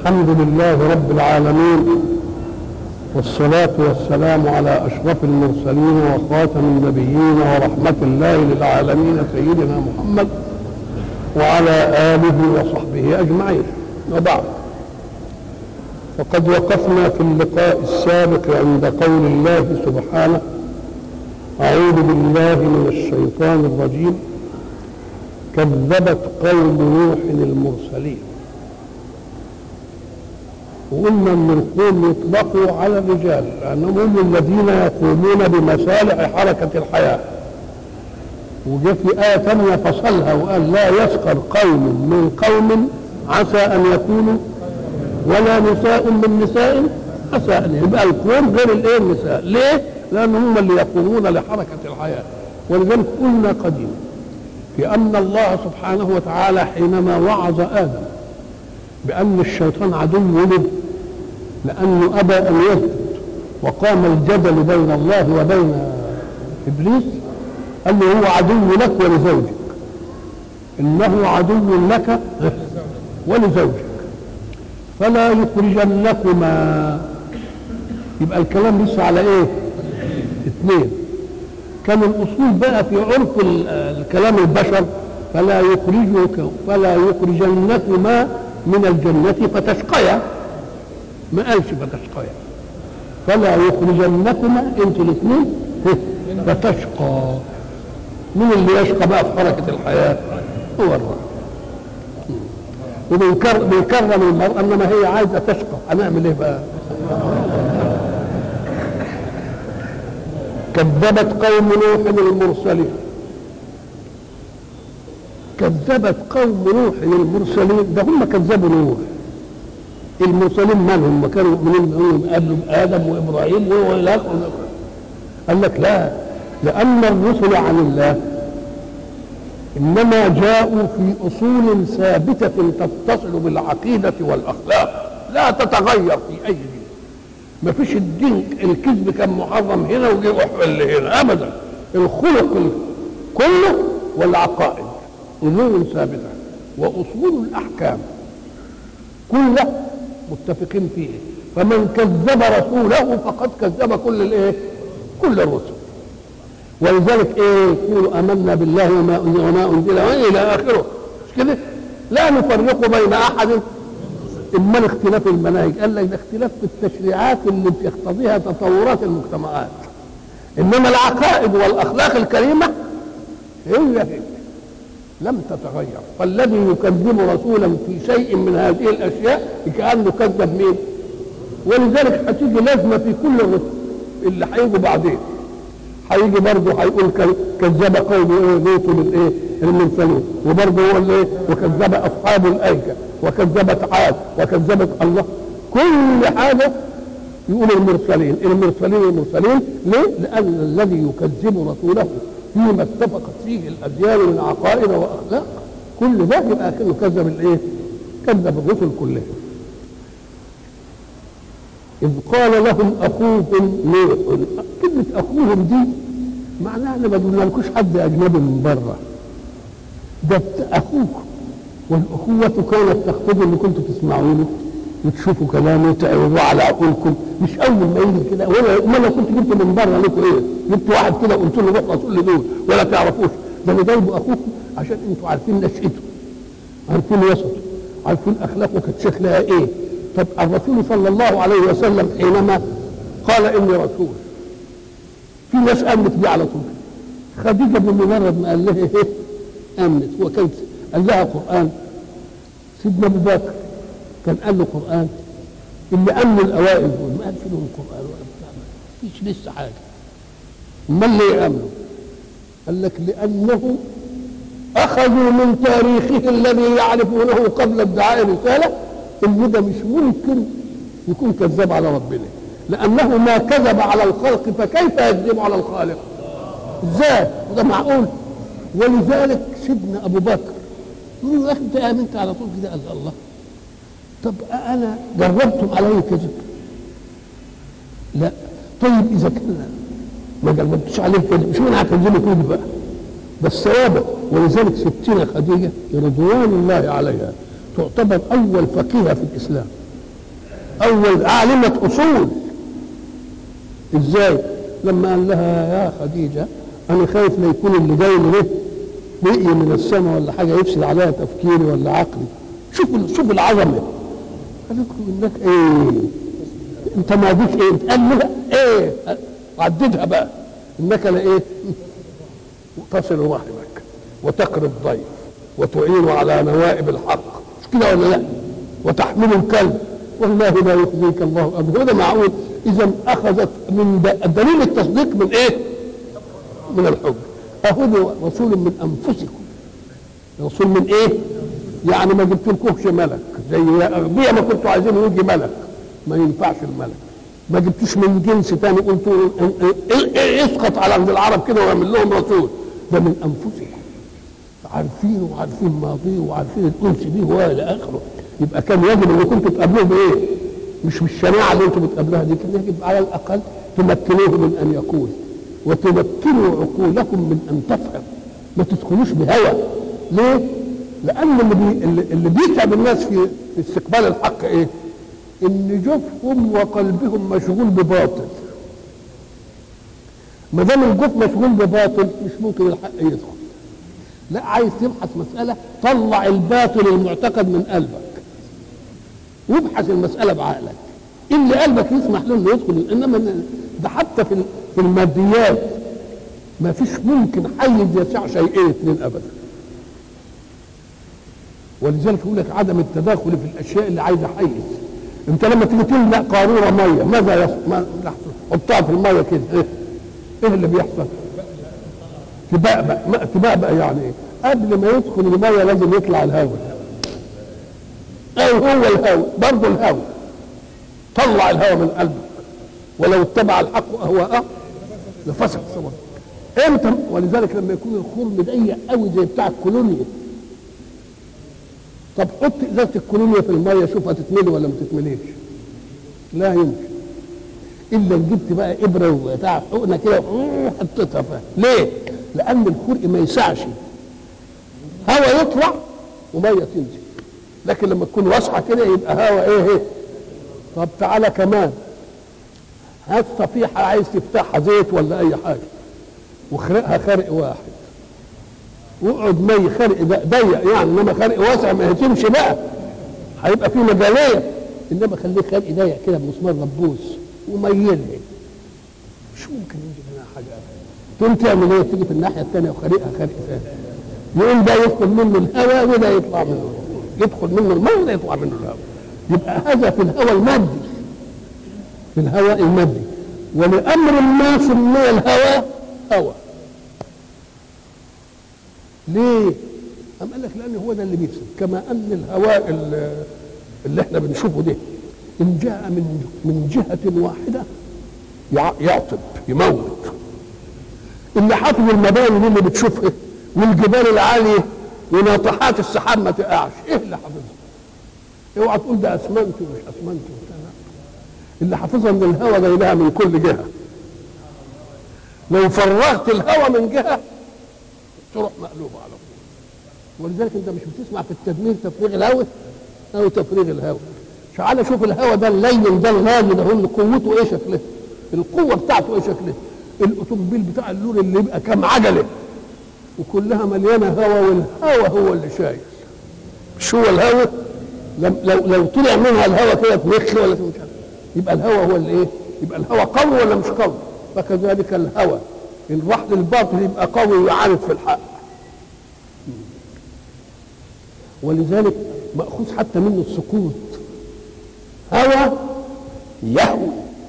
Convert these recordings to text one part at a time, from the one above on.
الحمد لله رب العالمين، والصلاة والسلام على أشرف المرسلين وخاتم النبيين ورحمة الله للعالمين سيدنا محمد وعلى آله وصحبه أجمعين. وبعد، فقد وقفنا في اللقاء السابق عند قول الله سبحانه: أعوذ بالله من الشيطان الرجيم، كذبت قوم نوح المرسلين. وقلنا ان القوم يطلقوا على الرجال لانهم هم الذين يقومون بمصالح حركه الحياه. وجاء في ايه ثانيه فصلها وقال: لا يسخر قوم من قوم عسى ان يكونوا ولا نساء من نساء عسى ان. يبقى القوم غير الايه النساء. ليه؟ لان هم اللي يقومون لحركه الحياه. ولذلك قلنا قديما في ان الله سبحانه وتعالى حينما وعظ ادم بأن الشيطان عدو له لأنه أبى أن يسجد وقام الجدل بين الله وبين إبليس، قال له: هو عدو لك ولزوجك، إنه عدو لك ولزوجك فلا يخرجنكما. يبقى الكلام لسه على إيه؟ اثنين. كان الأصول بقى في عرف الكلام البشر: فلا يخرجنكما من الجنة فتشقيا. ما قالش فتشقيا، فلا يخرجنكما انتوا الاثنين فتشقى. من اللي يشقى بقى في حركة الحياة؟ هو الرجل. وبنكرم المرأة انما هي عايزة تشقى، هنعمل ايه بقى؟ كذبت قوم نوح المرسلين. كذبت قوم نوح المرسلين، ده هم كذبوا نوح. المرسلين مالهم؟ كانوا مؤمنين قبل ادم وابراهيم والى اخره. قال لك: لا، لان الرسل عن الله انما جاءوا في اصول ثابته تتصل بالعقيده والاخلاق لا تتغير في اي دين. ما فيش الدين الكذب كان محرم هنا وجه احل هنا ابدا. الخلق كله والعقائد أمور ثابتة، وأصول الأحكام كلها متفقين فيه. فمن كذب رسوله فقد كذب كل الرسل. ولذلك يقولوا آمنا بالله وما أنزل إلى آخره، مش كده؟ لا نفرق بين أحد. إما الاختلاف المناهج، قال لك ده اختلاف في التشريعات اللي بتقتضيها تطورات المجتمعات، إنما العقائد والأخلاق الكريمة هي لم تتغير. فالذي يكذب رسولا في شيء من هذه الاشياء كانه كذب مين؟ ولذلك هتيجي لازمه في كل الرسل اللي هيجوا بعدين، هيجي برضه هيقول كذب قوم لوط المرسلين، وبرضه هو اللي وكذب اصحاب الايكه، وكذبت عاد، وكذبت الله. كل حاجه يقول المرسلين. ليه؟ لان الذي يكذب رسوله فيما اتفقت فيه الاديان من عقائد واخلاق كل ده يبقى كانه كذب الرسل كلهم. اذ قال لهم اخوهم نوح. كلمه اخوهم دي معناها ان ما قلنالكوش حد اجنبي من بره، ده اخوكم. والاخوه كانت تقتضي ان كنتوا تسمعوا له وتشوفوا كلامه وتعرضوا على عقولكم، مش اول ما يجي كده. ولا لو كنت جبت من بره لكم جبت واحد كده قلت له روح رسول لدول ولا تعرفوش. ده انا جايبه اخوكم عشان انتوا عارفين نشأته، عارفين وسطه، عارفين اخلاقه كانت شكلها ايه. طب الرسول صلى الله عليه وسلم حينما قال اني رسول، في ناس امنت بيه على طول. خديجه بمجرد ما قال لها امنت. وكان قال لها قران. سيدنا ابو بكر كان قال له قرآن. اللي أمنوا الأوائل دول ما قالش لهم قرآن ولا بتاع، مفيش لسه حاجة. أمال ليه يأمنوا؟ قال لك: لأنه أخذوا من تاريخه الذي يعرفونه قبل ادعاء الرسالة إن ده مش ممكن يكون كذاب على ربنا، لأنه ما كذب على الخلق فكيف يكذب على الخالق؟ إزاي؟ وده معقول؟ ولذلك سيدنا أبو بكر يقول له: يا أخي أنت آمنت على طول كده؟ قال الله. طب أنا جربتم علي كذب؟ لا. طيب إذا كان ما جربتش عليه كذب مش معنى هكذبه كذب بقى، بس ثوابه. ولذلك ستنا خديجة رضوان الله عليها تعتبر أول فقيهة في الإسلام. اول عالمة اصول. ازاي؟ لما قال لها يا خديجة انا خايف لا يكون اللي جاي له بقي من السماء ولا حاجة يفسد عليها تفكيري ولا عقلي. شوف العظمة. قالت له انك ايه؟ انت ما بيك ايه؟ قال لها ايه؟ عددها بقى. انك لايه؟ تصل رحمك وتقري الضيف وتعين على نوائب الحق، مش كده ولا لا؟ وتحمل الكلب والله لا يخزيك الله ابدا. هذا معقول؟ اذا اخذت من دليل التصديق من ايه؟ من الحب. اهو رسول من انفسكم. رسول من ايه؟ يعني ما جبتلكوش ملك زي اغبياء ما كنتوا عايزين يجي ملك، ما ينفعش الملك. ما جبتوش من جنس تاني قلتوا اسقط على عند العرب كده ويعمل لهم رسول. ده من انفسكم، عارفين وعارفين ماضيه وعارفين الانس بيه والى اخره. يبقى كان يجب ان كنتوا تقابلوه بايه؟ مش بالشناعه اللي انتوا بتقابلوها دي، كان يجب على الاقل تمكنوه من ان يقول وتمكنوا عقولكم من ان تفهم. ما تدخلوش بهوى. ليه؟ لان اللي بيتعب الناس في استقبال الحق ايه؟ ان جوفهم وقلبهم مشغول بباطل. ما دام الجوف مشغول بباطل مش ممكن الحق يدخل. لا، عايز تبحث مساله طلع الباطل المعتقد من قلبك وابحث المساله بعقلك. اللي قلبك يسمح له انه يدخل. انما ده حتى في الماديات ما فيش ممكن حيز يسع شيئين اثنين ابدا. ولذلك يقول لك عدم التداخل في الاشياء اللي عايزه حيز. انت لما تيجي تملأ قاروره ميه ماذا يحصل؟ حطها في الميه كده ايه اللي بيحصل؟ تبقى يعني ايه؟ قبل ما يدخل الميه لازم يطلع الهواء. او هو الهواء برضه الهواء. طلع الهواء من قلبك. ولو اتبع الحق اهواءه لفسد السماء. امتى؟ ولذلك لما يكون الخرم ضيق قوي زي بتاع الكولونيا، طب حط ازازه الكولونيا في الميه شوف هتتملي ولا ما تتمليش. لا يمكن الا جبت بقى ابره وبتاع حقنه كده وحطيتها فيها. ليه؟ لان الخرق ما يسعش هواء يطلع وميه تنزل. لكن لما تكون واسعه كده يبقى هواء ايه؟ طب تعالى كمان هات صفيحه عايز تفتحها زيت ولا اي حاجه وخرقها خرق واحد واقعد مي خرق ضيق يعني، انما خرق واسع ما هتمشي بقى، هيبقى فيه مجاليه. انما خليه خرق ضيق كده بمسمار دبوس وميلها مش ممكن ينزل منها حاجه ابدا. تقوم تعمل ايه؟ تيجي في الناحيه الثانيه وخرقها خرق ثاني، يقوم ده يدخل منه الهواء وده يطلع منه، يدخل منه الماء وده يطلع منه الهواء. يبقى هذا في الهواء المادي، في الهواء المادي. ولامر ما سمي الهواء هواء. ليه؟ أم قال لك لأن هو ده اللي بيفسد. كما أن الهواء اللي احنا بنشوفه ده إن جاء من جهة واحدة يعطب يموت. اللي حافظ المباني دي اللي بتشوفها والجبال العالية وناطحات السحاب ما تقعش، إيه اللي حافظها؟ اوعى تقول ده أسمنت ومش أسمنت. اللي حافظها إن الهواء جاي لها من كل جهة. لو فرغت الهواء من جهة تروح مقلوبه على طول. ولذلك انت مش بتسمع في التدمير تفريغ الهواء او تفريغ الهواء. تعالى شوف الهواء ده اللين ده الغالي ده هو قوته ايه شكله؟ القوه بتاعته ايه شكله؟ الاوتوموبيل بتاع اللور اللي يبقى كام عجله وكلها مليانه هواء والهواء هو اللي شايل. مش هو الهواء؟ لو طلع منها الهواء كده تمخ ولا مش عارف يبقى الهواء هو اللي ايه؟ يبقى الهواء قوي ولا مش قوي؟ فكذلك الهواء إن راح للباطل يبقى قوي ويعاند في الحق. ولذلك مأخوذ حتى منه السكوت. هوى يهوى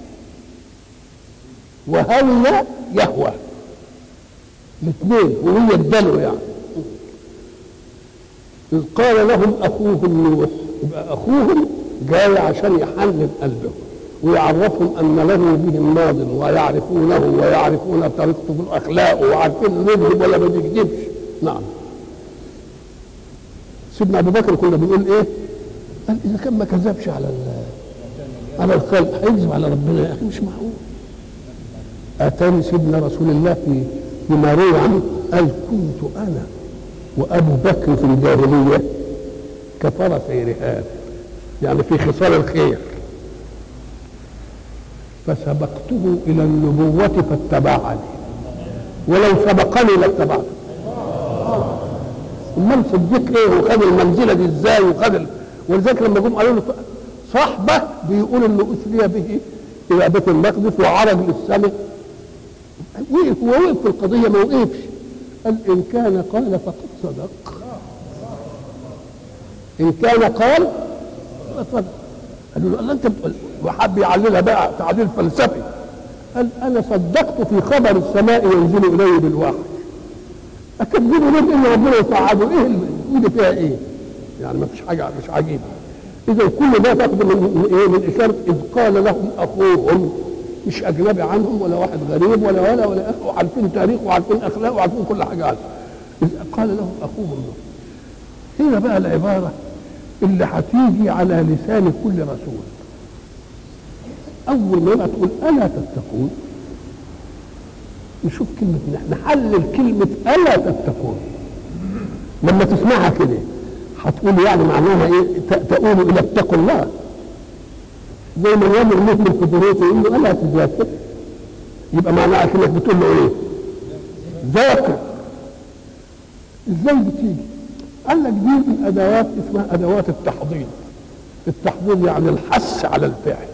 وهوى يهوى الاثنين وهي الدلو يعني. إذ قال لهم أخوهم نوح، يبقى أخوهم جاي عشان يحنن قلبهم ويعرفهم ان له بهم ماض ويعرفونه ويعرفون طريقته في الاخلاق وعارفين انه يكذب ولا ما بيكذبش. نعم. سيدنا ابو بكر كنا بنقول ايه؟ قال اذا كان ما كذبش على الخلق هيكذب على ربنا يا اخي؟ مش معقول. اتاني سيدنا رسول الله فيما روى عنه قال كنت انا وابو بكر في الجاهليه كفرسي رهان، يعني في خصال الخير فسبقته الى النبوة فاتبعني، ولو سبقني لاتبعته. امال صديق ايه وخد المنزله دي ازاي ولذلك لما جم قالوا له صاحبه بيقول انه اسري به الى بيت المقدس وعرج للسماء، وقف في القضيه ما وقفش، قال ان كان قال فقد صدق، ان كان قال فقد صدق. قالوا له الله انت بتقول، وحب يعللها بقى تعليل فلسفي، قال انا صدقت في خبر السماء ينزل الي بالوحي، اكذبوا ليه ان ربنا يصعده؟ ايه اللي فيها ايه؟ يعني ما فيش حاجه مش عجيبه. اذا كل ده تاخذ من ايه؟ من اشاره اذ قال لهم اخوهم، مش اجنبي عنهم ولا واحد غريب ولا اخ، وعارفين تاريخ وعارفين اخلاق وعارفين كل حاجه عنه. اذ قال لهم اخوهم. هنا بقى العباره اللي هتيجي على لسان كل رسول، اول ما يبقى تقول الا تتقون، نشوف كلمه، نحلل كلمه الا تتقون. لما تسمعها كده هتقول يعني معناها ايه؟ تؤول الى اتقوا الله، زي ما يامر المؤمن في ضروره يقول له الا تذاكر، يبقى معناها كانك بتقول له ايه؟ ذاكر. ازاي بتيجي؟ قال لك دي من ادوات اسمها ادوات التحضيض. التحضيض يعني الحث على الفعل.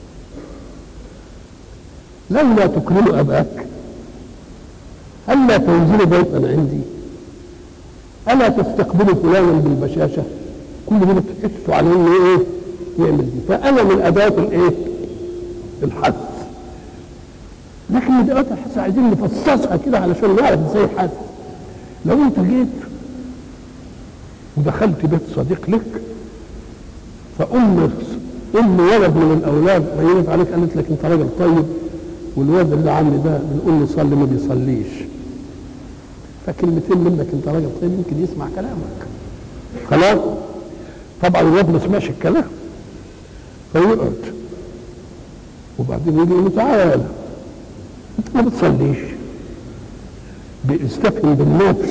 لولا تكرم اباك الا تنزل بيتا عندي، الا تستقبل فلانا بالبشاشه، كل ده بتحسوا على انه ايه؟ يعمل دي. فانا من ادوات الايه؟ الحث. لكن ادوات الحث عايزين نفصصها كده علشان نعرف ازاي الحث. لو انت جيت ودخلت بيت صديق لك، فام ولد من الاولاد غيرت عليك قالت لك انت راجل طيب، والواد اللي عندي ده بنقول له صلي ما بيصليش، فكلمتين منك انت راجل طيب يمكن يسمع كلامك. خلاص؟ طبعا الواد ما سمعش الكلام فيقعد، وبعدين يجي يقول له تعالى انت ما بتصليش، بيستفهم بالنفس.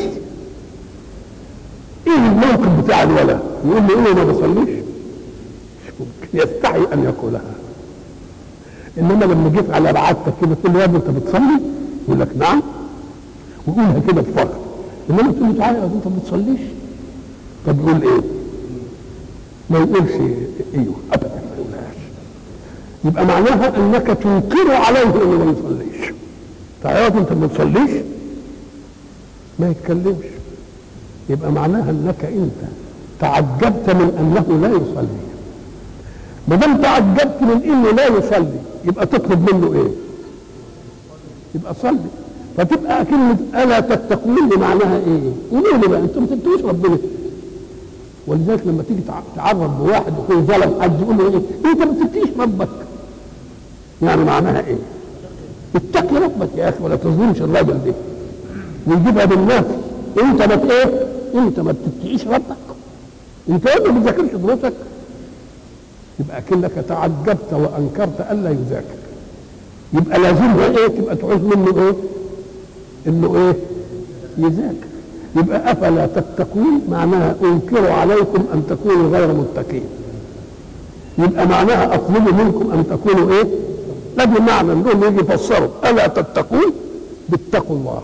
ايه الموقف بتاع الولد؟ يقول له ايه ما بصليش؟ مش ممكن، يستحي ان يقولها. انما لما جيت على رعايتك كده تقول له يا ابني انت بتصلي؟ يقول لك نعم، ويقولها كده بفخر. انما تقول له تعالى انت ما بتصليش، طب يقول ايه؟ ما يقولش ايوه ابدا، ما يقولهاش. يبقى معناها انك تنكر عليه انه ما يصليش. تعالى انت ما بتصليش، ما يتكلمش. يبقى معناها انك انت تعجبت من انه لا يصلي. ما دام تعجبت من انه لا يصلي يبقى تطلب منه ايه؟ يبقى صلي. فتبقى كلمه الا تتقون بمعناها ايه؟ قولوا لي بقى انتم ما تتقوش ربنا. ولذلك لما تيجي تعرض بواحد يكون ظلم حد يقول له ايه؟ انت ما تتقيش ربك. يعني معناها ايه؟ اتقي ربك يا اخي ولا تظلمش الراجل ده. ويجيبها بالنفس، انت ما ايه؟ انت ما بتتقيش ربك. انت ما بتذاكرش دروسك. يبقى كأنك تعجبت وانكرت الا يذاكر. يبقى لازمها ايه؟ تبقى تعوز منه ايه؟ انه ايه؟ يذاكر. يبقى افلا تتقون معناها انكر عليكم ان تكونوا غير متقين. يبقى معناها اطلب منكم ان تكونوا ايه؟ لازم معنى انهم يجي يفسروا الا تتقون باتقوا الله.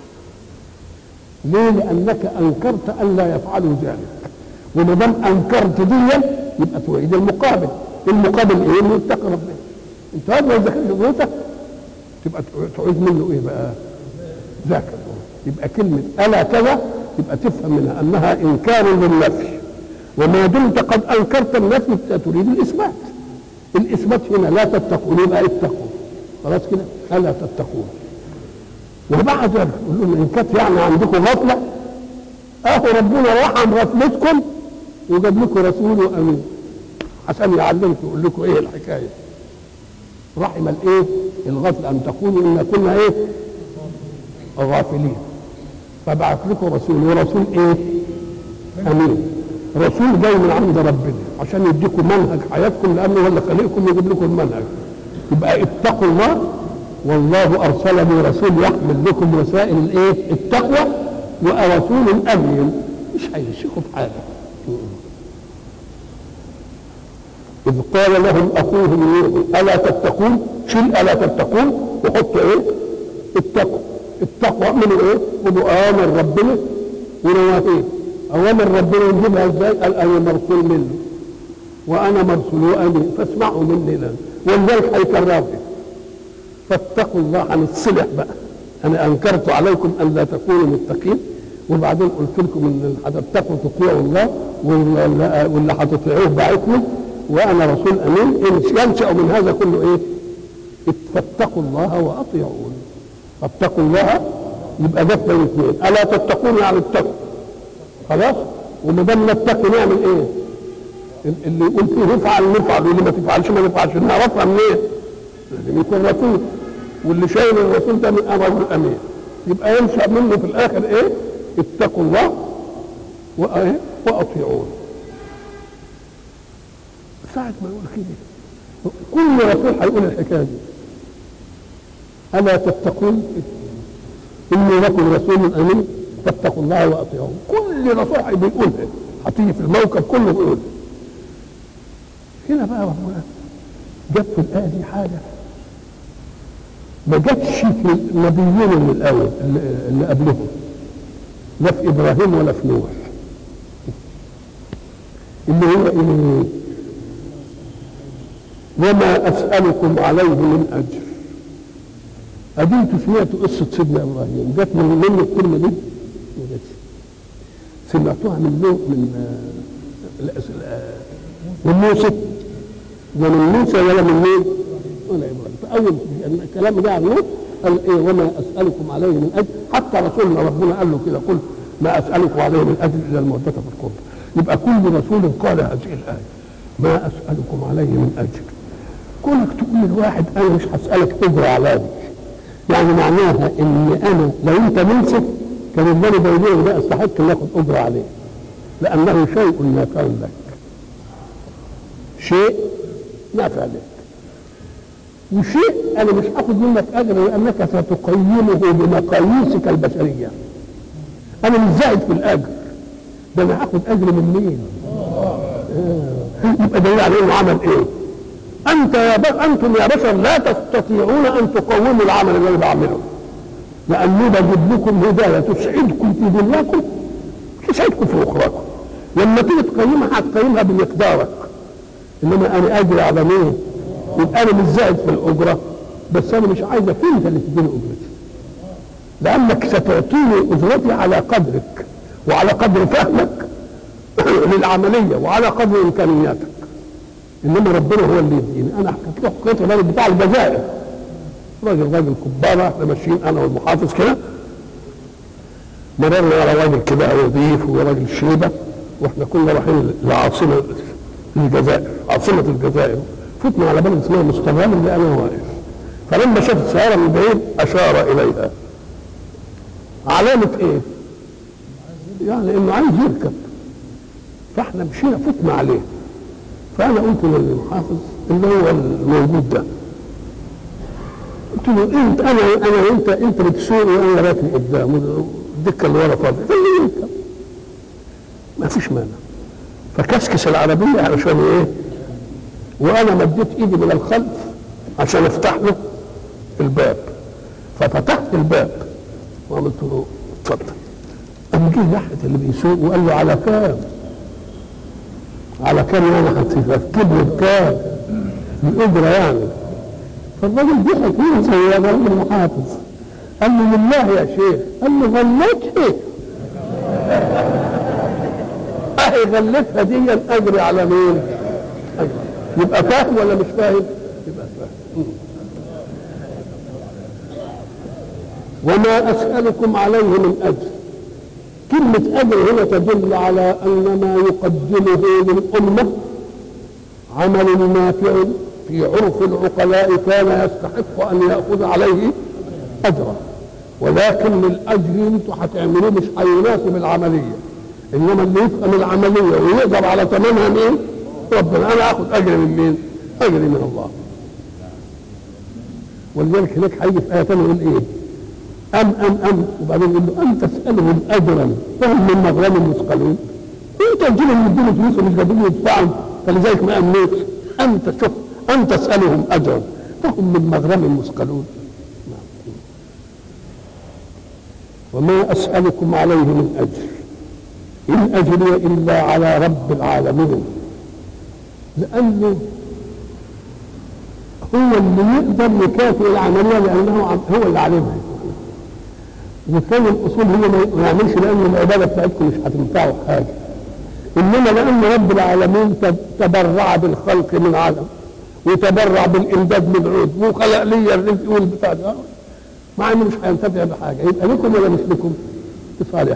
ليه؟ لانك انكرت الا يفعلوا ذلك. وما دام انكرت دي يبقى توعد المقابل. المقابل ايه؟ انه يتقي ربنا. انت هذا ما ذاكرش دروسك تبقى تعوز منه ايه بقى؟ ذاكر. يبقى كلمه الا كذا يبقى تفهم منها انها انكار للنفي، وما دمت قد انكرت النفي تريد الاثبات. الاثبات هنا لا تتقون يبقى اتقوا. خلاص كده؟ الا تتقون. وبعد ذلك يقول لهم ان كانت يعني عندكم غفله، اهو ربنا رحم غفلتكم وجاب لكم رسول امين عشان يعلمكم يقول لكم ايه الحكايه. رحم الايه؟ الغفله، ان تقولوا ان كنا ايه؟ غافلين. فبعث لكم رسول، ورسول ايه؟ امين. رسول جاي من عند ربنا عشان يديكم منهج حياتكم، لانه هو اللي خلقكم يجيب لكم المنهج. يبقى اتقوا الله، والله ارسلني رسول يحمل لكم رسائل الايه؟ التقوى، ورسول امين مش هيشيخوا في حاجه. إذ قال لهم أخوهم نوح ألا تتقون، شيل ألا تتقون وحط إيه؟ اتقوا. التقوى اعملوا إيه؟ خذوا أوامر ربنا ونواهيه. أوامر ربنا نجيبها إزاي؟ قال أنا مرسول منه وأنا مرسول وأمين فاسمعوا مني الآن، ولذلك هيكررها. فاتقوا الله. هنتصلح بقى. أنا أنكرت عليكم أن لا تكونوا متقين، وبعدين قلت لكم ان هتتقوا تطيعوا الله، واللي هتطيعوه بعتني وانا رسول امين. ينشا من هذا كله ايه؟ فاتقوا الله واطيعون. فاتقوا الله يبقى ده بين اثنين. الا تتقون يعني اتقوا خلاص. وما دام نتقي نعمل ايه؟ اللي يقول فيه نفعل نفعل، واللي ما تفعلش ما نفعلش. نعرفها منين؟ لازم يكون رسول، واللي شايل الرسول ده من امر الامين. يبقى ينشا منه في الاخر ايه؟ اتقوا الله واطيعون. ساعة ما يقول كده كل رسول هيقول الحكايه دي. الا تتقون اني لكم رسول امين فاتقوا الله واطيعون. كل رسول بيقولها، هتيجي في الموكب كله بيقول. هنا بقى ربنا جاب في الايه دي حاجه ما جاتش في النبيين من الاول اللي قبلهم، لا في ابراهيم ولا في نوح، اللي هو ايه؟ وما اسالكم عليه من اجر. ادي انتوا سمعتوا قصه سيدنا ابراهيم، جت من الكلمه دي؟ ما جاتش. سمعتوها من موسى؟ لا من موسى ولا من مين؟ ولا ابراهيم. فاول الكلام ده عن نوح قال ايه؟ وما اسالكم عليه من اجر. حتى رسولنا ربنا قال له كده: قل ما اسالكم عليه من اجر الا المودة في القربى. يبقى كل رسول قال هذه الايه: ما اسالكم عليه من اجر. كونك تقول لواحد انا مش هسالك اجر على دي، يعني معناها ان انا لو انت منصف كان اللي بيقوله ده استحق ان اخد اجر عليه، لانه شيء نافع لك، شيء نافع لك، وشيء انا مش هاخد منك اجر لانك ستقيمه بمقاييسك البشريه. انا مش زائد في الاجر، ده انا هاخد اجر من مين؟ يبقى دليل على انه عمل ايه؟ انتم يا بشر لا تستطيعون ان تقوموا العمل اللي انا بعمله، لانه بجيب لكم هدايه تسعدكم في دنياكم تسعدكم في اخراكم. لما تيجي تقيمها هتقيمها بمقدارك، انما انا اجري على مين؟ يبقى انا مش زائد في الاجره، بس انا مش عايزك انت اللي تديني اجرتي، لانك ستعطيني اجرتي على قدرك وعلى قدر فهمك للعمليه وعلى قدر امكانياتك. انما ربنا هو اللي يديني. انا حكيت له حكايه الراجل بتاع الجزائر، راجل كباره، احنا ماشيين انا والمحافظ كده، مررنا على راجل كده وظيف وراجل شيبه، واحنا كنا رايحين لعاصمه الجزائر، عاصمه الجزائر. فتنا على بلد اسمها مستغرب اللي انا واقف، فلما شاف السياره من بعيد اشار اليها. علامه ايه؟ يعني انه عايز يركب. فاحنا مشينا فتنا عليه، فانا قلت للمحافظ اللي هو الموجود ده، قلت له انت انا انت بتسوق وانا راكب قدام، الدكه اللي ورا فاضيه، قال لي انت ما فيش مانع. فكسكس العربيه علشان ايه؟ وانا مديت ايدي من الخلف عشان افتح له الباب، ففتحت الباب وقلت له اتفضل. قام جه ناحيه اللي بيسوق وقال له على كام؟ على كام يعني هتركب لي بكام؟ الاجره يعني. فالراجل ضحك منه زي الراجل المحافظ، قال له لله يا شيخ، قال له غلتها اهي غلتها دي اجري على مين؟ أجري. يبقى فاهم ولا مش فاهم؟ يبقى فاهم. وما اسالكم عليه من اجر. كلمة أجر هنا تدل على أن ما يقدمه للأمة عمل نافع في عرف العقلاء كان يستحق أن يأخذ عليه أجرا، ولكن الأجر انتوا هتعملوه مش هيناسب العملية، إنما اللي يفهم العملية ويقدر على ثمنها مين؟ ربنا. أنا آخذ أجر من مين؟ أجري من الله. ولذلك هناك هيجي في آية ثانية يقول إيه؟ أم وبعدين يقول له أم تسألهم أجرا فهم من مغرم مثقلون. أنت تجيبهم يديني فلوس ومش قادرين يدفعهم، فلذلك ما أمنيت. أن تسألهم أجرا فهم من مغرم مثقلون. وما أسألكم عليه من أجر إن أجري إلا على رب العالمين، لأنه هو اللي يقدر يكافئ العملية لأنه هو اللي علمها. وكان الأصول هو ما يعملش لأن العبادة بتاعتكم مش هتنفعوا حاجة، إنما لأن رب العالمين تبرع بالخلق من عدم وتبرع بالإمداد من عود وخلق لي الرزق والبتاع ده، مع إنه مش هينتفع بحاجة. يبقى لكم ولا مش لكم؟ لصالح.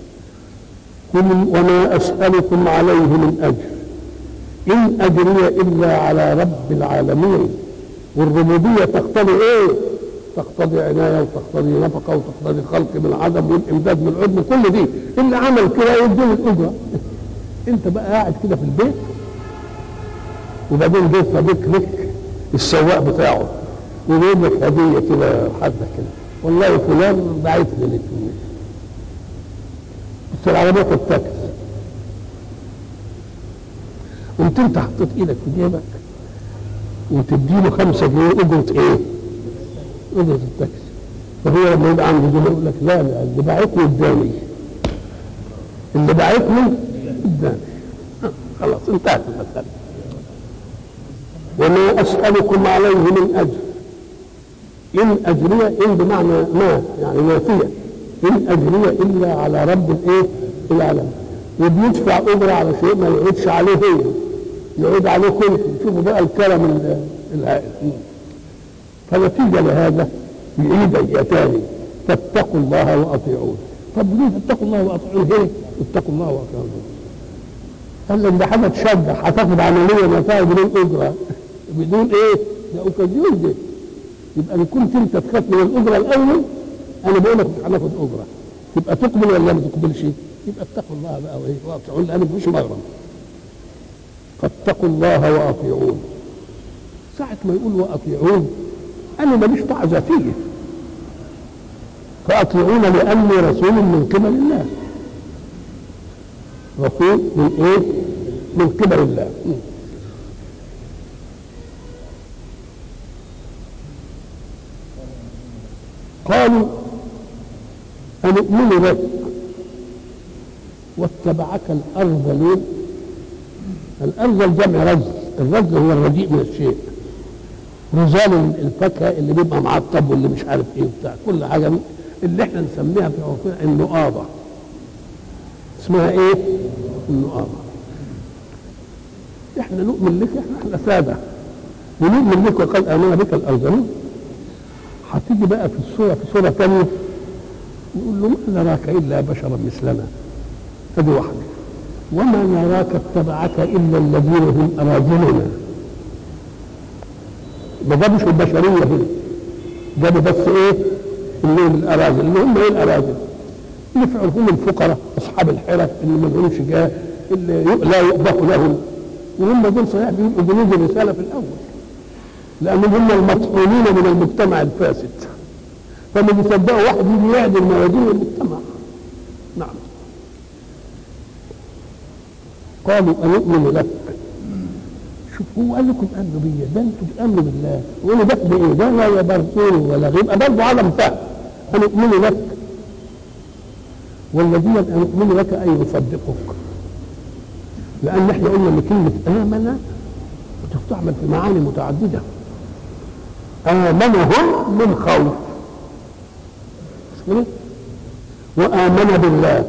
وما أسألكم عليه من أجر إن أجري إلا على رب العالمين. والربوبية تقتضي إيه؟ تقتضي عناية وتقتضي نفقة وتقتضي خلق من عدم والإمداد من عدم، كل دي اللي عمل كده يديله الأجرة. أنت بقى قاعد كده في البيت وبعدين جه صديق لك السواق بتاعه وجايب لك هدية كده حدة كده، والله فلان بعت لي لك بس العربية في التاكس، قمت انت حطيت ايدك في جيبك وتديله 5 جنيه اجرة ايه؟ اجرة التاكسي. فهو لما يبقى عنده جنيه يقول لك لا اللي باعتني اداني، اللي باعتني اداني. خلاص انتهت المسألة. وما أسألكم عليه من أجر إن أجري، إن بمعنى ما يعني نافية، إن أجري إلا على رب الإيه؟ العالمين. وبيدفع أجر على شيء ما يعودش عليه هي، يعود عليه كله. شوفوا بقى الكرم الهائل. فنتيجة لهذا يعيد يا تاني فاتقوا الله وأطيعون. طب ليه فاتقوا الله وأطيعون؟ هيك اتقوا الله وأطيعون. قال لك ده حاجة تشجع، هتاخد عملية نتائج بدون أجرة، بدون إيه؟ ده أوكازيون دي. يبقى إن كنت أنت تخاف من الأجرة الأول، أنا بقول لك مش هناخد أجرة، تبقى تقبل ولا ما تقبلش؟ يبقى اتقوا الله بقى وإيه؟ وأطيعون، لأن مفيش مغرم. فاتقوا الله وأطيعون. ساعة ما يقول وأطيعون أنا ماليش طاعة ذاتية، فأطيعون لأني رسول من قبل الله. رسول من إيه؟ من قبل الله. قالوا أنؤمن لك واتبعك الأرذلون. الأرذل جمع رذل، الرذل هو الرديء من الشيء، رذال الفاكهة اللي بيبقى معطب واللي مش عارف ايه وبتاع، كل حاجة اللي احنا نسميها في عرفنا النقاضة، اسمها ايه؟ النقاضة. احنا نؤمن لك، احنا سادة ونؤمن لك وقد آمن بك الأرذلون. هتيجي بقى في السورة، في سورة ثانية يقول له ما نراك إلا بشرا مثلنا، هذه واحدة. وما نراك اتبعك إلا الذين هم أراذلنا. ما جابش البشرية هنا، جابوا بس إيه؟ اللي هم الأراذل. اللي هم إيه الأراذل؟ اللي في عرفهم الفقراء أصحاب الحرف اللي ما لهمش جاه، اللي لا يؤبه لهم، وهم دول صحيح بيبقوا جنود الرسالة في الأول، لأنهم هم المطحونين من المجتمع الفاسد، فما بيصدقوا واحد يجي يعدل موازين المجتمع. نعم. قالوا أنؤمن لك. شوف هو قال لكم آمنوا بيا، ده انتوا بتآمنوا بالله، وقالوا ده بإيه؟ ده لا يبرزون ولا غيب، برضه عدم فهم. أنؤمن لك والذين أنؤمن لك أي يصدقك، لأن احنا قلنا إن كلمة آمن بتستعمل في معاني متعددة. آمنهم من خوف، وآمن بالله،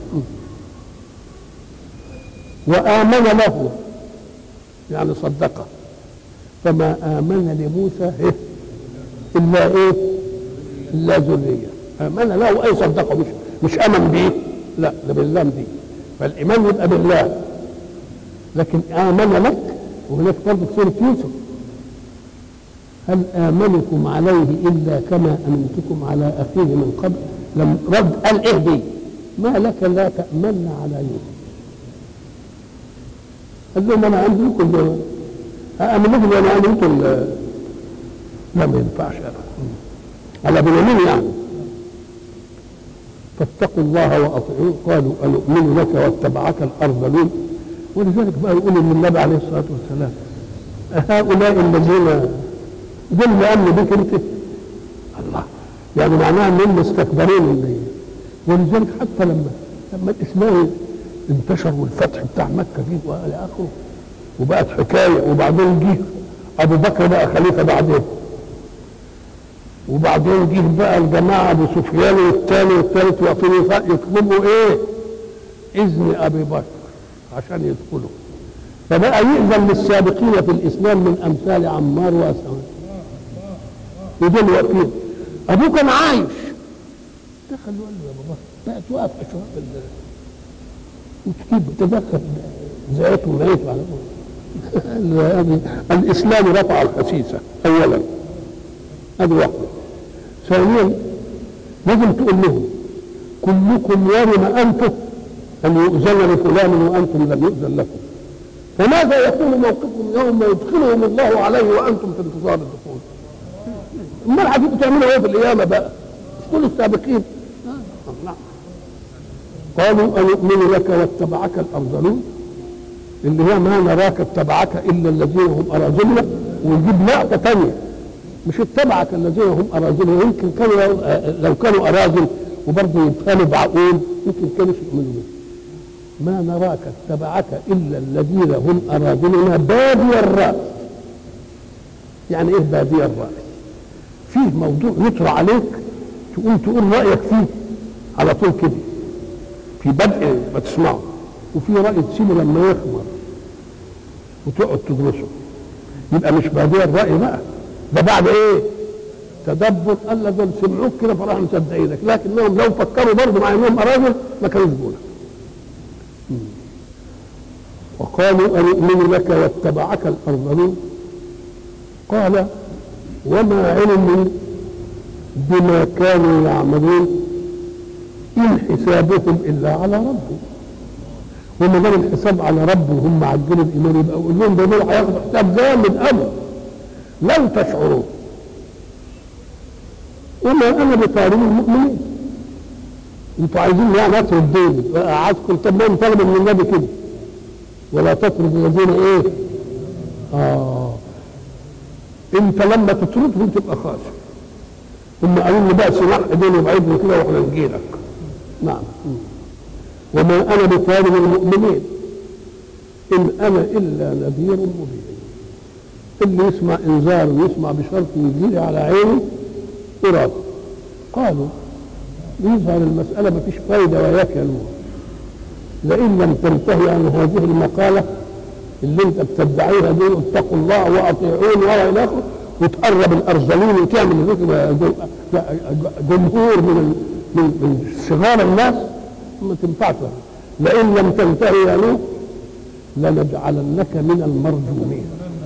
وآمن له يعني صدقه. فما آمن لموسى إلا إيه؟ إلا ذرية. آمن له أي صدقه، مش آمن به، لا ده بالله به. فالإيمان يبقى بالله. لكن آمن لك، وهناك برضه في سورة يوسف هل آمنكم عليه إلا كما أمنتكم على أخيه من قبل. لم رد قال إيه دي؟ ما لك لا تأمن على يوسف. قال لهم أنا عندي لكم أأمنكم وأنا عندي لكم، لا ما ينفعش على بنيامين يعني. فاتقوا الله وأطيعون. قالوا أنؤمن لك واتبعك الأرذلون. ولذلك بقى يقول ان النبي عليه الصلاه والسلام هؤلاء الذين دول امن بك انت؟ الله، يعني معناها انهم مستكبرين. ولذلك حتى لما الاسلام انتشر والفتح بتاع مكه فيه والى اخره وبقت حكايه، وبعدين جه ابو بكر بقى خليفه بعدين، وبعدين جه بقى الجماعه ابو سفيان والثاني والثالث واقفين يطلبوا ايه؟ اذن ابي بكر عشان يدخلوا، فبقى يأذن للسابقين في الاسلام من امثال عمار واسامه، ودول واقفين. ابوه كان عايش، دخل وقال له يا بابا بقت واقف اشواف وتجيب تدخل زيته وميته على الاسلام رفع الخسيسه اولا، هذه واحده. ثانيا لازم تقول لهم كلكم يرم انتم ان يؤذن لفلان وانتم لم يؤذن لكم، فماذا يكون موقفكم يوم يدخلهم الله عليه وانتم في انتظار الدخول؟ امال هتبقوا تعملوا ايه في القيامه بقى؟ مش كل السابقين؟ نعم. قالوا أنؤمن لك واتبعك الأرذلون، اللي هي ما نراك اتبعك إلا الذين هم أراذلنا، ويجيب نقطة ثانية مش اتبعك الذين هم أراذلنا، يمكن كانوا لو كانوا أراذل وبرضه يفهموا بعقول يمكن كانوا يؤمنوا به. ما نراك اتبعك إلا الذين هم أراذلنا بادي الرأي. يعني إيه بادي الرأي؟ فيه موضوع يطرى عليك تقوم تقول رأيك فيه على طول كده في بدء ما تسمعه، وفي رأي تسيبه لما يخمر وتقعد تدرسه، يبقى مش بادئ الرأي بقى، ده بعد ايه؟ تدبر. قال دول سمعوك كده فراحوا مصدقينك، لكنهم لو فكروا برضه مع انهم اراجل ما كانوش بيقولوا. وقالوا أنؤمن لك واتبعك الأرذلون، قال وما علموا بما كانوا يعملون إن حسابهم إلا على ربهم. وما دام الحساب على ربهم هم عجلوا الإيمان، يبقى أقول لهم دول هياخدوا حساب جامد قوي لن تشعروا. وما أنا بطارد المؤمنين، أنتوا عايزين يعني أطرد دين عايزكم، طب ما طلب من النبي كده ولا تطرد الذين إيه؟ أنت لما تطردهم تبقى خاسر. هم قالوا لي بقى سلاح ايدينا وبعيدنا كده واحنا نجيلك. نعم. وما انا بطارد المؤمنين ان انا الا نذير مبين. اللي يسمع انذار ويسمع بشرط ويجيلي على عينه اراد. قالوا يظهر المساله ما فيش فايده وياك يا نور، لئن لم تنتهي عن هذه المقاله اللي انت بتدعيها دي اتقوا الله واطيعون والى اخره، وتقرب الارذلين وتعمل جمهور من صغار الناس ما تنفعش. لئن لم تنتهي يا نوح لنجعلنك من المرجومين.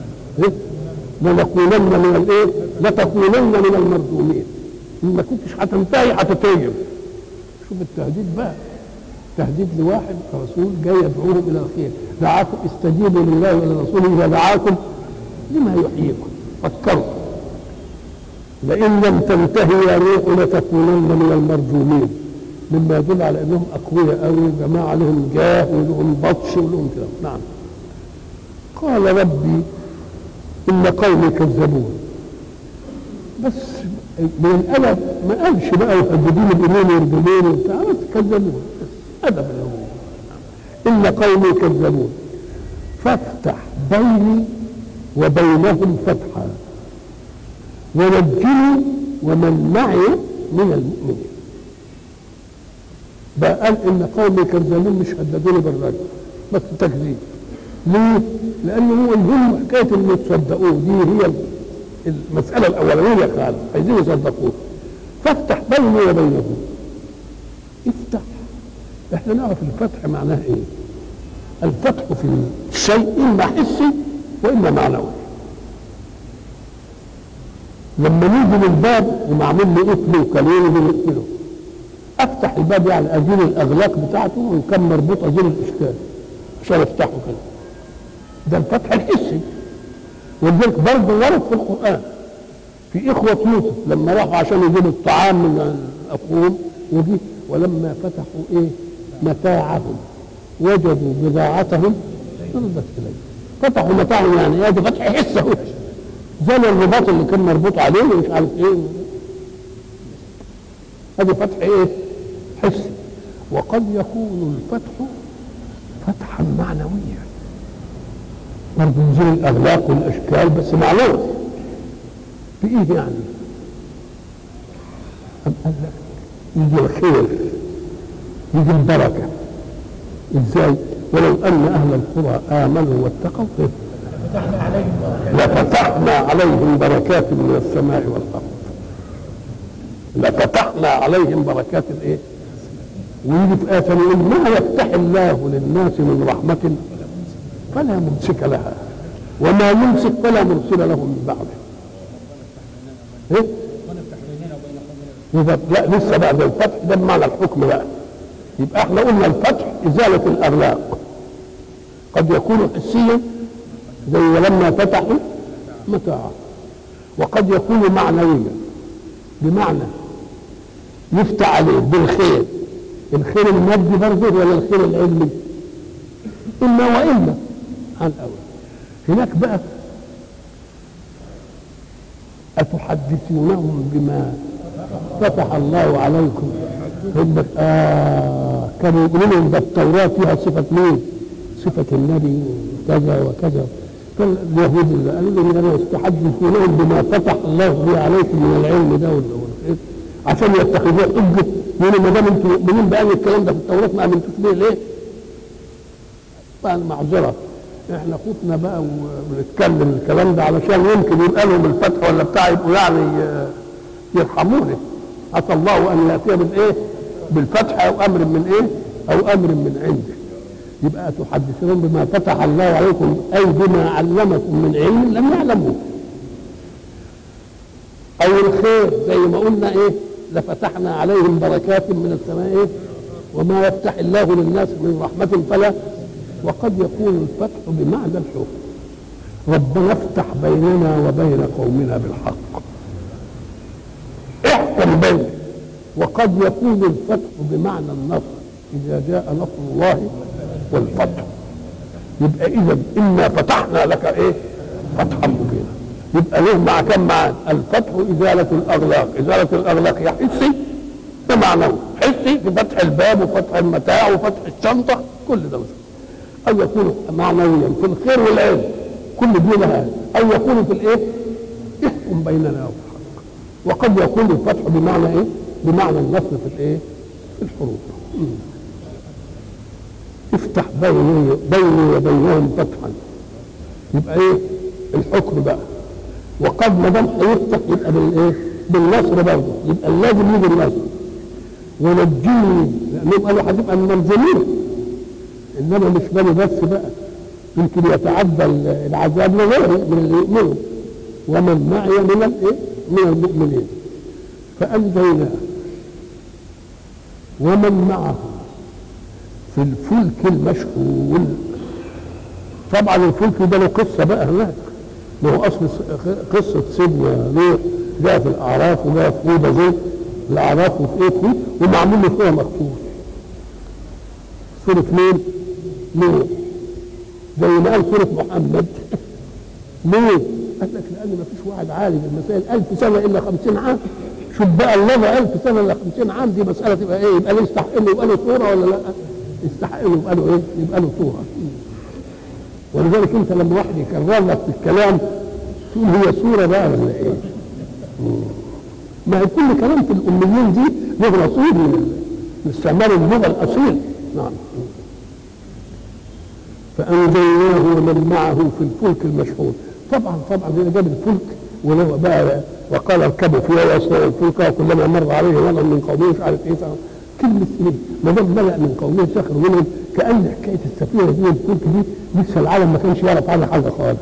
لنكونن من الايه؟ لتكونن من المرجومين. ان ما كنتش هتنتهي هتترجم. شوف التهديد بقى، تهديد لواحد رسول جاي يدعوهم الى الخير. دعاكم استجيبوا لله ولرسوله اذا دعاكم لما يحييكم، فكروا. لئن لم تنتهي يا نوح لتكونن من المرجومين، مما يدل على انهم اقوياء قوي، جماعه لهم جاه ولهم بطش ولهم كلام. نعم. قال ربي ان قومي كذبون. بس من الادب ما قالش بقى يهددون بالايمان ويرجمون وبتاع، بس كذبون ادب الامور. ان قومي كذبون فافتح بيني وبينهم فتحا ونجني ومن معي من المؤمنين. بقى قال ان قومي كذبون مش هددوني بالرجل بس تكذيب. ليه؟ لانه هو الهم حكايه انه تصدقوه دي هي المساله الاولانيه خالص، عايزين يصدقوه. فافتح بيني وبينهم. افتح، احنا نعرف الفتح معناه ايه؟ الفتح في الشيء اما حسي واما معنوي. لما نيجي للباب ومعمول له قفل وكلين ونقفله، افتح الباب يعني ازيل الاغلاق بتاعته وان كان مربوط ازيل الاشكال عشان افتحه كده. ده الفتح الحسي. ولذلك برضه ورد في القران في اخوه يوسف لما راحوا عشان يجيبوا الطعام من اخوهم وجي ولما فتحوا ايه؟ متاعهم وجدوا بضاعتهم ردت اليه. فتحوا متاعهم يعني ادي فتح حس اهو، زي الرباط اللي كان مربوط عليه ومش عارف ايه، ادي فتح ايه؟ حسي. وقد يكون الفتح فتحا معنويا، برضه نزول الاغلاق والاشكال بس معنوي. بايه يعني؟ أم قال لك يجي الخير، يجي البركه. ازاي؟ ولو ان اهل القرى امنوا واتقوا لفتحنا عليهم بركات من السماء والارض. لفتحنا عليهم بركات الايه؟ ويجي في آية يقول ما يفتح الله للناس من رحمة فلا ممسك لها وما يمسك فلا مرسل له من بعده. ايه؟ لا لسه بقى ده الفتح ده بمعنى الحكم بقى. يبقى احنا قلنا الفتح ازالة الاغلاق، قد يكون حسيا زي ولما فتحوا متاعا، وقد يكون معنويا بمعنى يفتح عليه بالخير، الخير المادي برضه ولا الخير العلمي؟ اما واما عن اول. هناك بقى اتحدثونهم بما فتح الله عليكم. كانوا يقولوا لهم ده التوراه فيها صفه مين؟ صفه النبي كذا وكذا. فاليهود اللي قالوا لهم تحدثونهم بما فتح الله به عليكم من العلم ده والخير عشان يتخذوه حجه. يقولوا ما دام انتم مؤمنين بان الكلام ده في التوراه ما امنتوش بيه ليه؟ بقى المعذره احنا خطنا بقى ونتكلم الكلام ده علشان يمكن يبقى لهم الفتح ولا بتاع يبقوا يعني يرحموني. عسى الله ان ياتي بالايه؟ بالفتح او امر من ايه؟ او امر من عنده. يبقى تحدثون بما فتح الله عليكم اي بما علمكم من علم لم يعلموه. او الخير زي ما قلنا ايه؟ لفتحنا عليهم بركات من السماء ايه؟ وما يفتح الله للناس من رحمة فلا. وقد يكون الفتح بمعنى الحكم، ربنا افتح بيننا وبين قومنا بالحق، احكم بيننا. وقد يكون الفتح بمعنى النصر اذا جاء نصر الله والفتح. يبقى اذا انا فتحنا لك ايه؟ فتحا مبينا. يبقى له مع كم معنى؟ الفتح ازاله الاغلاق، ازاله الاغلاق يا حسي ده معنوي، حسي في فتح الباب وفتح المتاع وفتح الشنطه كل ده. او يكون معنويا في الخير والعلم كل دي لها، او يكون في الايه؟ احكم بيننا وبالحق. وقد يكون الفتح بمعنى ايه؟ بمعنى النصر في الايه؟ في الحروب. افتح بيني وبينهم فتحا. يبقى ايه؟ الحكم بقى. وقد ما دام هيفتح يبقى بالايه؟ بالنصر برضه، يبقى لازم يجي النصر. ونجيني لانهم قالوا هتبقى المنزلين، انما مش بالي بس بقى، يمكن يتعدى العذاب لغيره من اللي يؤمنوا. ومن معي من الايه؟ من المؤمنين. فانجيناه ومن معه في الفلك المشحون. طبعا الفلك ده له قصه بقى هناك، ما هو اصل قصه سيدنا نوح جاء في الاعراف وجاء في هود زي الاعراف وفي ايه ومعمول له فيها مخطوط. سوره مين؟ نوح. زي ما قال سوره محمد. ليه؟ قال لك لان ما فيش واحد عالم المسائل 1000 سنه الا 50 عام. شوف بقى الله 1000 سنه الا 50 عام، دي مساله تبقى ايه؟ يبقى له يستحق له يبقى له صوره ولا لا؟ يستحق له يبقى له ايه؟ يبقى له صوره. ولذلك انت لما واحد يكرر لك في الكلام تقول هي صوره بقى ولا ايه؟ ما هي كل كلام في الاميين دي له رصيد من استعمال اللغه الاصيل. نعم. فانجيناه ومن معه في الفلك المشحون. طبعا هنا جاب الفلك ولو بقى وقال اركبوا فيها ويصنعوا الفلك وكلما مر عليه ملأ من قومه مش عارف ايه. كلمه ايه؟ ما دام ملأ من قومه سخروا منهم، كأن حكايه السفينه دي والفلك دي لسه العالم ما كانش يعرف عنها حاجه خالص.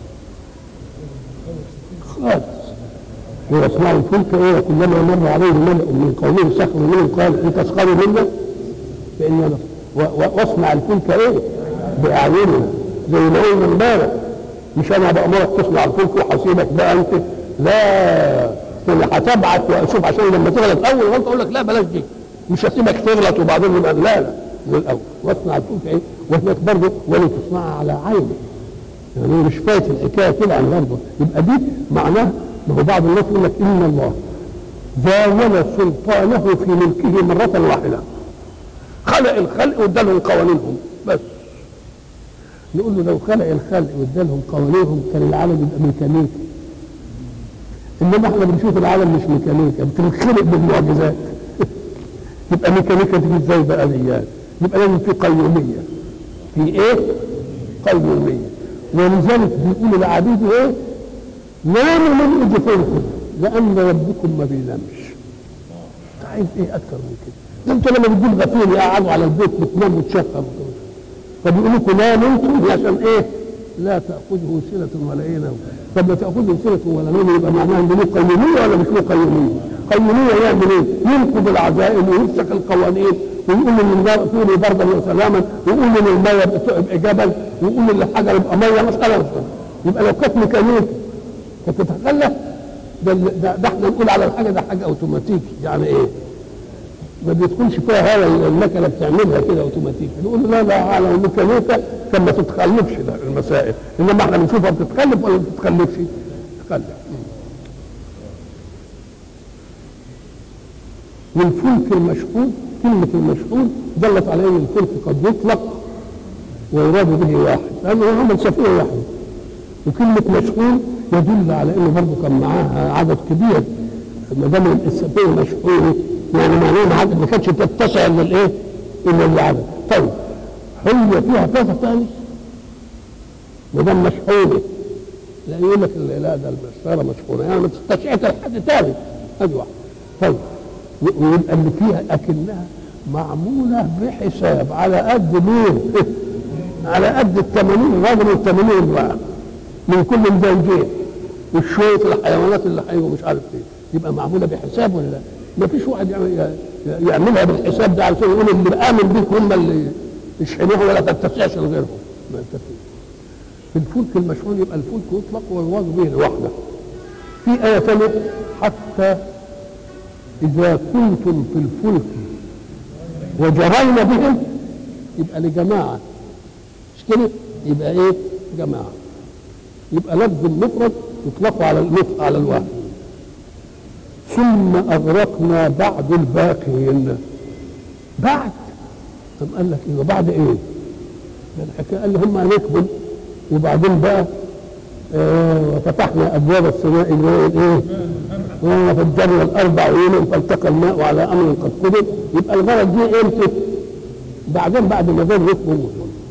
ويصنعوا الفلك ايه؟ وكلما مر عليه ملأ من قومه سخروا منهم قال ان تسخروا منا فإننا واصنع الفلك ايه؟ بأعيننا زي ما قلنا امبارح. مش انا بأمرك تصنع الفلك وحسيبك بقى انت، لا انا هتبعت واشوف عشان لما تغلط اول غلطه اقول لك لا بلاش دي، مش هسيبك تغلط وبعدين يبقى لا من الاول واصنع الفلك ايه؟ وهناك برضه ولتصنع على عيني. يعني مش فايت الحكايه كده عن برضه. يبقى دي معناه، ما هو بعض الناس يقول لك ان الله زاول سلطانه في ملكه مره واحده، خلق الخلق وادالهم قوانينهم بس. نقول له لو خلق الخلق وادالهم قوانينهم كان العالم يبقى ميكانيكي، انما احنا بنشوف العالم مش ميكانيكا، بتنخلق بالمعجزات. يبقى ميكانيكا دي ازاي بقى دي؟ يبقى لازم في قيوميه. في ايه؟ قيوميه. ولذلك بيقولوا لعبيده ايه؟ ناموا من اجفانكم لان ربكم ما بينامش. عايز ايه اكثر من كده؟ ده انتوا لما بتجيب غفير يقعدوا على البيت بتنام وتشخر، فبيقولوا لكم ناموا انتم عشان ايه؟ لا تاخذه سنه ولا ايه نوم. طب لا تاخذه سنه ولا نوم يبقى معناها ان له قيوميه ولا مش له قيوميه؟ قيوميه يعمل ايه؟ ينقض العزائم ويفسخ القوانين ويقول للنار ائتوني بردا وسلاما، ويقول للميه ابقى جبل، ويقول للحجر ابقى ميه. مساله مش يبقى لو كانت ميكانيك كانت تتخلى. ده احنا نقول على الحاجه ده حاجه اوتوماتيكي، يعني ايه؟ ما بيدخلش فيها هذا المكنه بتعملها كده اوتوماتيكي. نقول لا لا على الميكانيكا كان ما تتخلفش المسائل، انما احنا بنشوفها بتتخلف ولا ما بتتخلفش؟ تتخلف. والفلك المشحون، كلمه المشحون دلت على ان الفلك قد يطلق ويراد به واحد، لانه عمل سفينه واحده. وكلمه مشحون يدل على انه برضه كان معاها عدد كبير، ما دام السفينه مشحونه يعني معناها عدد ما كانتش تتسع الا الايه؟ الا العدد. طيب هي فيها كذا ثاني ما دام مشحونه، لا يقول لك لا ده السياره مشحونه يعني ما تستشعرش لحد ثاني، ادي واحده. طيب ويبقى اللي فيها اكنها معموله بحساب على قد مين؟ على قد ال 80 راجل وال 80 امراه من كل الزوجين والشوط الحيوانات اللي هيجوا مش عارف ايه، يبقى معموله بحساب ولا لا؟ ما فيش واحد يعملها بالحساب ده علشان يقول اللي امن بيك هم اللي يشحنوها ولا تتسعش لغيرهم. ما ينتفعش. في الفلك المشحون يبقى الفلك يطلق ويراد به الوحده. في آية ثانية حتى إذا كنتم في الفلك وجرين بهم، يبقى لجماعة مش كده؟ يبقى إيه؟ جماعة. يبقى لفظ المفرد يطلق على الواحد. ثم أغرقنا بعد الباقين. بعد طب قال لك إيه؟ بعد إيه؟ الحكاية قال لي هم هنكبل وبعدين بقى وفتحنا ابواب السماء ايه؟ وفجرنا الارض عيونا فالتقى الماء على امر قد قدر. يبقى الغرض دي امتى؟ بعدين بعد ما دول يكبروا.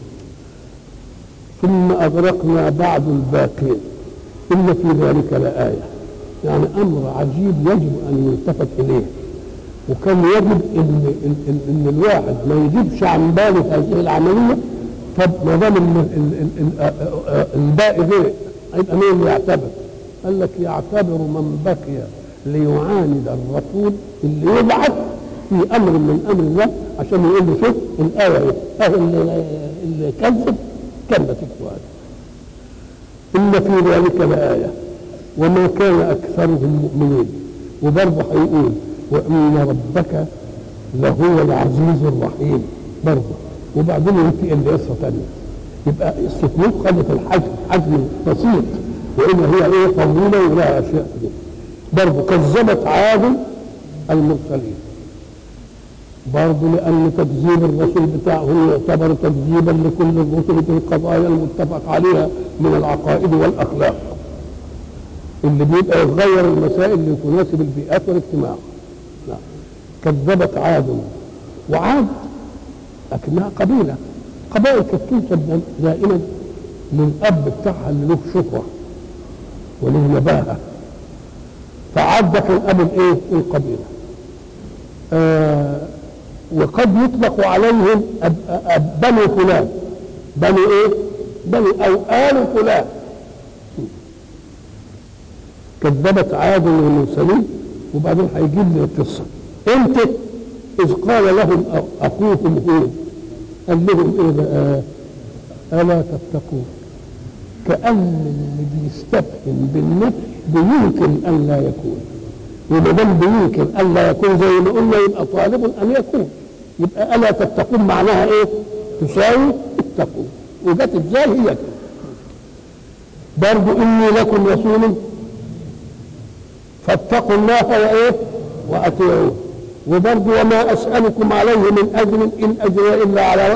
ثم اغرقنا بعد الباقين ان في ذلك لآية. يعني امر عجيب يجب ان يلتفت اليه، وكان يجب ان الواحد ما يجيبش عن باله هذه العمليه. طب ما دام الباقي غير هيبقى مين اللي يعتبر؟ قال لك يعتبر من بقي ليعاند الرسول اللي يبعث في امر من امر الله عشان يقول له شوف الايه اهي اللي كذب كذبت السؤال. ان في ذلك لآية وما كان اكثرهم مؤمنين. وبرضه هيقول وان ربك لهو العزيز الرحيم برضه. وبعدين ينتقل لقصه ثانيه. يبقى السكوت خدت حجم بسيط، وإن هي ايه؟ طويله ولها اشياء كثيره. برضه كذبت عاد المرسلين، برضه لان تكذيب الرسول بتاعهم يعتبر تكذيبا لكل الرسل في القضايا المتفق عليها من العقائد والاخلاق اللي بيبقى يغير المسائل اللي تناسب البيئات والاجتماع. لا. كذبت عاد، وعاد لكنها قبيله، قبائل كانت تنسب دائما للاب بتاعها اللي له شهره وله نباهه. فعاد ده كان ابو الايه؟ القبيله. وقد يطلق عليهم بنو فلان، بنو ايه؟ بنو او آل فلان. كذبت عاد المرسلين. وبعدين هيجيب لي القصه امتى؟ اذ قال لهم اخوهم هود، قال لهم ايه بقى؟ الا تتقون. كأن اللي بيستفهم بالنفس بيمكن ان لا يكون، وما دام بيمكن ان لا يكون زي ما قلنا يبقى طالب ان يكون. يبقى الا تتقون معناها ايه؟ تساوي اتقوا. وجت ازاي؟ هي كده. برضو إني لكم رسول فاتقوا الله وإيه وأطيعوه. وبرضو وما أسألكم عليه من أجر إن أجري إلا على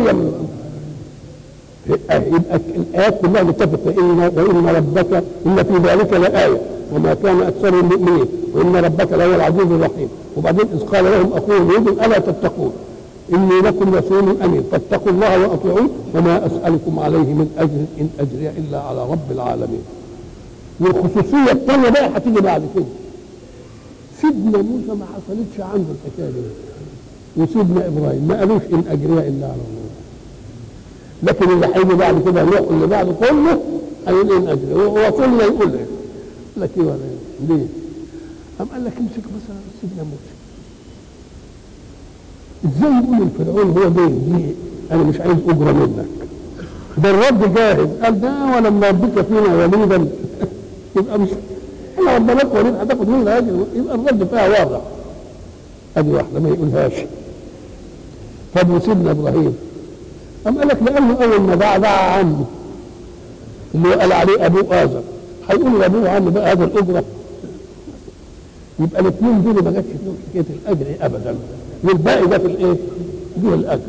يبقى الآيات كلها متفقة. وإن ربك إن في ذلك لآية وما كان أكثر المؤمنين وإن ربك لهو العزيز الرحيم. وبعدين إذ قال لهم أخوهم هود ألا تتقون إني لكم رسول أمين فاتقوا الله وأطيعون وما أسألكم عليه من أجر إن أجري إلا على رب العالمين. والخصوصية الثانية بقى هتيجي بعد كده. سيدنا موسى ما حصلتش عنده الحكاية دي، وسيدنا إبراهيم ما قالوش إن أجري إلا على الله. لكن اللي هيجي بعد كده نوح اللي بعده كله هيقول إن أجري، وكله يقول إيه؟ لك إيه ولا إيه؟ ليه؟ قال لك امسك مثلا سيدنا موسى. ازاي يقول الفرعون هو دي انا مش عايز اجره منك؟ ده الرد جاهز. قال ده ولما ربك فينا وليدا يبقى مش احنا ربناك وليد هتاخد منا اجر، يبقى الرد فيها واضح. ادي واحده ما يقولهاش. طب وسيدنا ابراهيم قال لك لانه اول ما دعا عنه اللي قال عليه ابوه آزر هيقول لابوه عنه بقى هذا الاجره. يبقى الاثنين دول ما جاتش فيهم حكايه الاجر ابدا، والباقي ده في الايه؟ دون الاجر.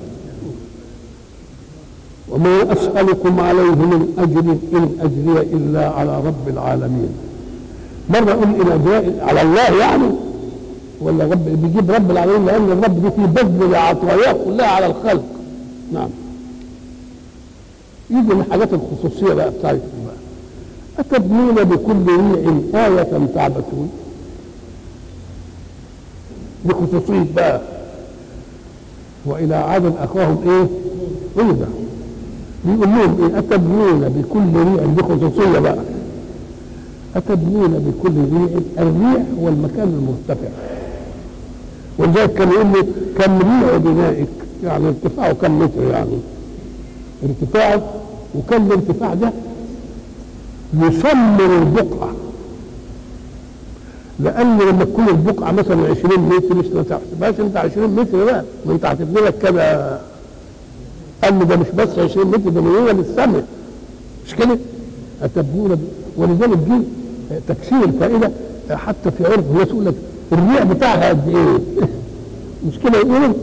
وما اسالكم عليه من اجر ان اجري الا على رب العالمين. مره اقول ان اجري على الله يعني، ولا رب بيجيب رب العالمين لان الرب دي في بذل عطاياه كلها على الخلق. نعم. يجي من الحاجات الخصوصيه بقى بتاعتكم بقى. اتبنون بكل ريع آية تعبثون. دي خصوصيه بقى. والى عاد اخاهم ايه؟ هودا. بيقول لهم ايه؟ اتبنون بكل ريع. دي خصوصيه بقى. اتبنون بكل ريع. الريع هو المكان المرتفع، ولذلك كان يقول لي كم ريع بنائك، يعني ارتفاعه كم متر، يعني ارتفاعه وكم الارتفاع ده يسمر البقعه. لان لما تكون البقعه مثلا 20 متر مش ما تحسبهاش انت 20 متر بقى، ما انت هتبني لك كده. قال لي ده مش بس 20 متر، ده من هنا للسماء، مش كده؟ اتبنون ولذلك دي تكسير الفائده حتى في عرف الناس يقول لك الريع بتاعها قد ايه؟ مش كده يقولوا؟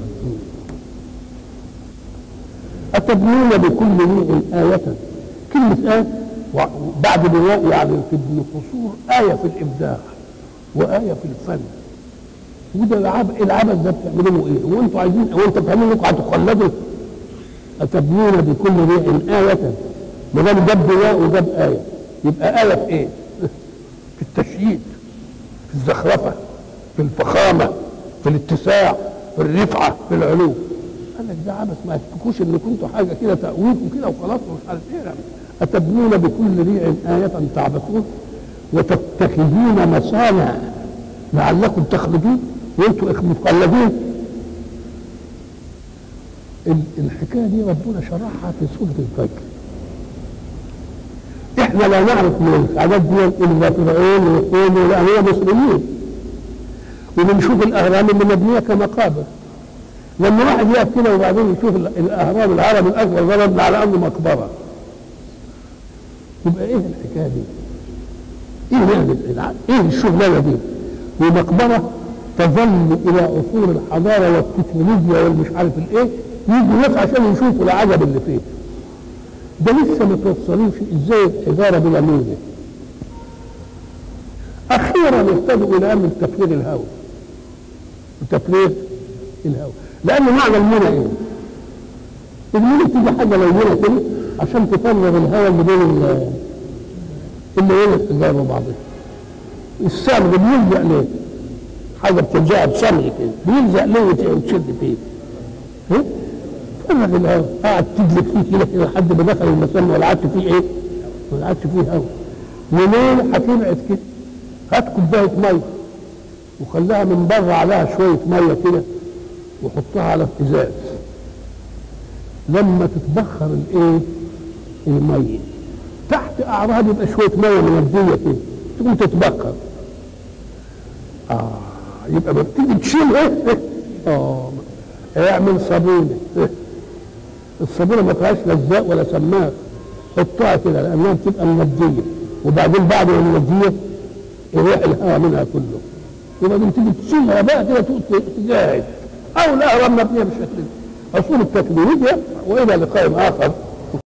اتبنون بكل ريع آية. كلمة آية بعد بناء يعني في القصور آية في الإبداع وآية في الفن. وده العبث ده بتعملوه ايه؟ وانتوا عايزين وانتوا فاهمين انكم هتخلدوا؟ اتبنون بكل ريع آية. ما دام جاب بناء وجاب آية يبقى آية في ايه؟ في التشييد، في الزخرفة، في الفخامة، في الاتساع، في الرفعة، في العلو. قال لك ده عبث، ما تفكوش ان كنتوا حاجة كده تأويكم كده وخلاص ومش عارف ايه. أتبنون بكل ريع آية تعبثون وتتخذون مصانع لعلكم تخلدون وانتم مخلدين. الحكايه دي ربنا شرحها في سوره الفجر. احنا لا نعرف من الحاجات دي الا فرعون وقومه لان هي مسلمين، وبنشوف الاهرام اللي مبنيه كمقابر. لما واحد يقف كده وبعدين يشوف الاهرام العربي الاكبر ضربنا على انه مقبره، يبقى ايه الحكايه دي؟ ايه يعني ايه الشغلانه دي؟ ومقبره تظل الى عصور الحضاره والتكنولوجيا والمش عارف الايه، يجوا ناس عشان يشوفوا العجب اللي فيه. ده لسه ما توصلوش ازاي الحجاره بلا موجه. اخيرا ابتدوا الى امر تفريغ الهواء. تفريغ الهواء، لان معنى المنى ايه؟ المنى تيجي حاجه لينه كده عشان تفرغ الهواء اللي بين اللي بين الحجاره وبعضها. الصمغ بيلزق ليه؟ حاجه بتلزقها بصمغ كده، بيلزق ليه وتشد فيه. فرغ الهواء، قاعد تدلك فيه كده لحد ما دخل المسام ولا عادش فيه ايه؟ ولا عادش فيه هواء. منين هتبعد كده؟ هات كوبايه ميه وخليها من بره عليها شويه ميه كده وحطها على ازاز. لما تتبخر الايه؟ الميه تحت اعراض يبقى شويه ميه منديه كده تقوم تتبخر. يبقى ما بتيجي تشيل اعمل صابونه. الصابونه ما فيهاش لزاق ولا سماك، حطها كده لانها بتبقى منديه، وبعدين بعد ما المنديه يروح الهواء منها كله، وبعدين تيجي تشيلها بقى كده تجاهد او لا مبنيه بالشكل ده. اصول التكبير. والى لقاء اخر